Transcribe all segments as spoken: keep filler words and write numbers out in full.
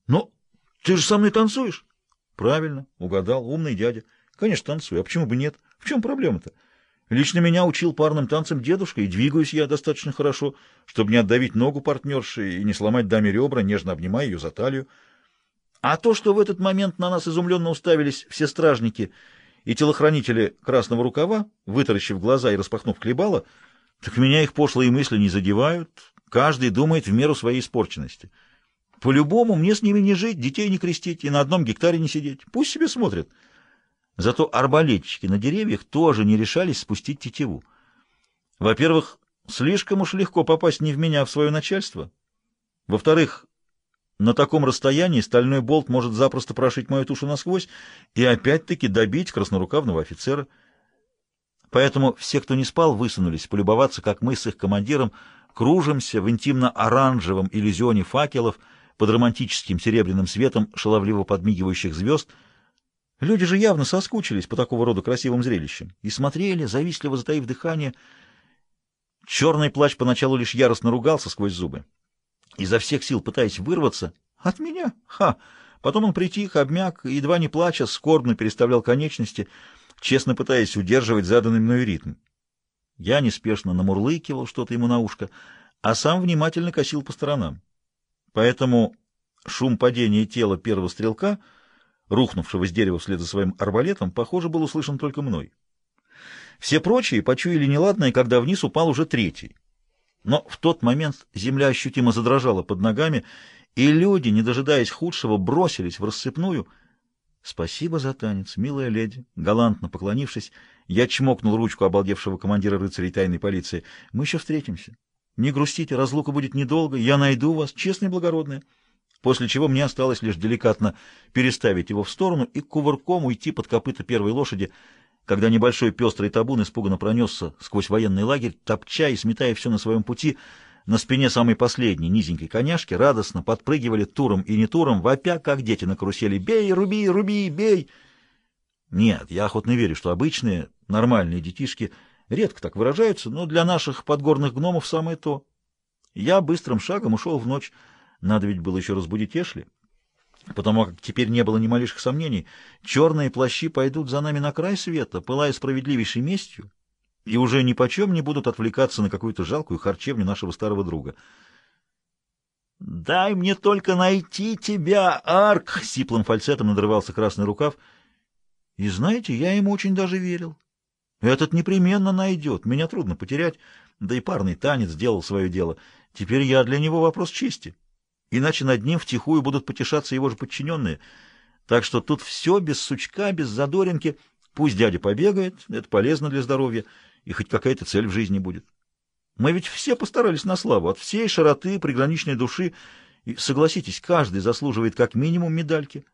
Но ты же со мной танцуешь? Правильно, угадал, умный дядя. Конечно, танцую. А почему бы нет? В чем проблема-то? Лично меня учил парным танцам дедушка, и двигаюсь я достаточно хорошо, чтобы не отдавить ногу партнерши и не сломать даме ребра, нежно обнимая ее за талию. А то, что в этот момент на нас изумленно уставились все стражники и телохранители красного рукава, вытаращив глаза и распахнув хлебало, так меня их пошлые мысли не задевают. Каждый думает в меру своей испорченности. По-любому мне с ними не жить, детей не крестить и на одном гектаре не сидеть. Пусть себе смотрят. Зато арбалетчики на деревьях тоже не решались спустить тетиву. Во-первых, слишком уж легко попасть не в меня, а в свое начальство. Во-вторых, на таком расстоянии стальной болт может запросто прошить мою тушу насквозь и опять-таки добить краснорукавного офицера. Поэтому все, кто не спал, высунулись полюбоваться, как мы с их командиром кружимся в интимно-оранжевом иллюзионе факелов под романтическим серебряным светом шаловливо подмигивающих звезд. Люди же явно соскучились по такого рода красивым зрелищам и смотрели, завистливо затаив дыхание. Черный плащ поначалу лишь яростно ругался сквозь зубы, изо всех сил пытаясь вырваться от меня. Ха! Потом он притих, обмяк, и, едва не плача, скорбно переставлял конечности, честно пытаясь удерживать заданный мною ритм. Я неспешно намурлыкивал что-то ему на ушко, а сам внимательно косил по сторонам. Поэтому шум падения тела первого стрелка, рухнувшего с дерева вслед за своим арбалетом, похоже, был услышан только мной. Все прочие почуяли неладное, когда вниз упал уже третий. Но в тот момент земля ощутимо задрожала под ногами, и люди, не дожидаясь худшего, бросились в рассыпную. «Спасибо за танец, милая леди!» Галантно поклонившись, я чмокнул ручку обалдевшего командира рыцарей тайной полиции. «Мы еще встретимся. Не грустите, разлука будет недолго, я найду вас, честно и благородная». После чего мне осталось лишь деликатно переставить его в сторону и кувырком уйти под копыта первой лошади, когда небольшой пестрый табун испуганно пронесся сквозь военный лагерь, топча и сметая все на своем пути. На спине самой последней низенькой коняшки радостно подпрыгивали туром и не туром, вопя, как дети на карусели: «Бей, руби, руби, бей!» Нет, я охотно верю, что обычные, нормальные детишки редко так выражаются, но для наших подгорных гномов самое то. Я быстрым шагом ушел в ночь. Надо ведь было еще разбудить Эшли, потому как теперь не было ни малейших сомнений. Черные плащи пойдут за нами на край света, пылая справедливейшей местью, и уже ни почем не будут отвлекаться на какую-то жалкую харчевню нашего старого друга. «Дай мне только найти тебя, Арк!» — сиплым фальцетом надрывался красный рукав. И знаете, я ему очень даже верил. Этот непременно найдет, меня трудно потерять, да и парный танец сделал свое дело. Теперь я для него вопрос чести. Иначе над ним втихую будут потешаться его же подчиненные. Так что тут все без сучка, без задоринки. Пусть дядя побегает, это полезно для здоровья, и хоть какая-то цель в жизни будет. Мы ведь все постарались на славу, от всей широты приграничной души, и, согласитесь, каждый заслуживает как минимум медальки.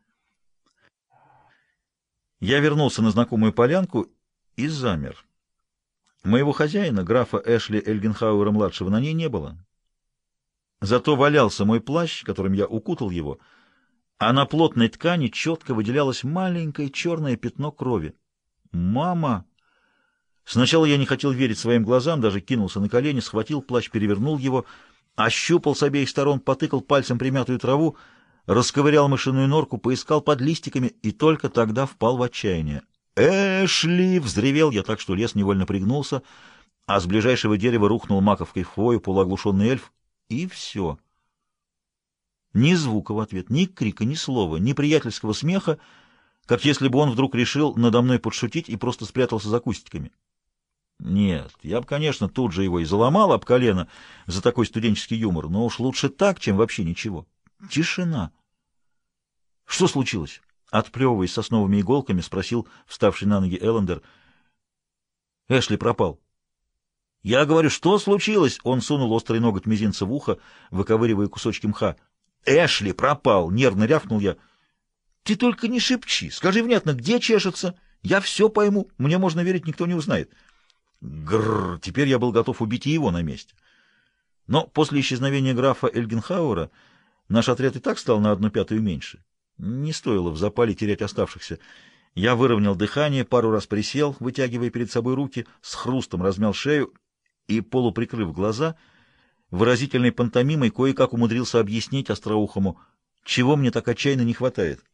Я вернулся на знакомую полянку и замер. Моего хозяина, графа Эшли Эльгенхауэра-младшего, на ней не было. Зато валялся мой плащ, которым я укутал его, а на плотной ткани четко выделялось маленькое черное пятно крови. «Мама!» Сначала я не хотел верить своим глазам, даже кинулся на колени, схватил плащ, перевернул его, ощупал с обеих сторон, потыкал пальцем примятую траву, расковырял мышиную норку, поискал под листиками и только тогда впал в отчаяние. «Эшли!» — взревел я так, что лес невольно пригнулся, а с ближайшего дерева рухнул маковкой в хвою полуоглушенный эльф. И все. Ни звука в ответ, ни крика, ни слова, ни приятельского смеха, как если бы он вдруг решил надо мной подшутить и просто спрятался за кустиками. Нет, я бы, конечно, тут же его и заломал об колено за такой студенческий юмор, но уж лучше так, чем вообще ничего. Тишина. Что случилось? Отплевываясь сосновыми иголками, спросил вставший на ноги Эллендер. Эшли пропал. «Я говорю, что случилось?» Он сунул острый ноготь мизинца в ухо, выковыривая кусочки мха. «Эшли пропал!» — нервно рявкнул я. «Ты только не шепчи. Скажи внятно, где чешется? Я все пойму. Мне можно верить, никто не узнает». Грррр! Теперь я был готов убить и его на месте. Но после исчезновения графа Эльгенхауэра наш отряд и так стал на одну пятую меньше. Не стоило в запале терять оставшихся. Я выровнял дыхание, пару раз присел, вытягивая перед собой руки, с хрустом размял шею и, полуприкрыв глаза, выразительной пантомимой кое-как умудрился объяснить остроухому: чего мне так отчаянно не хватает.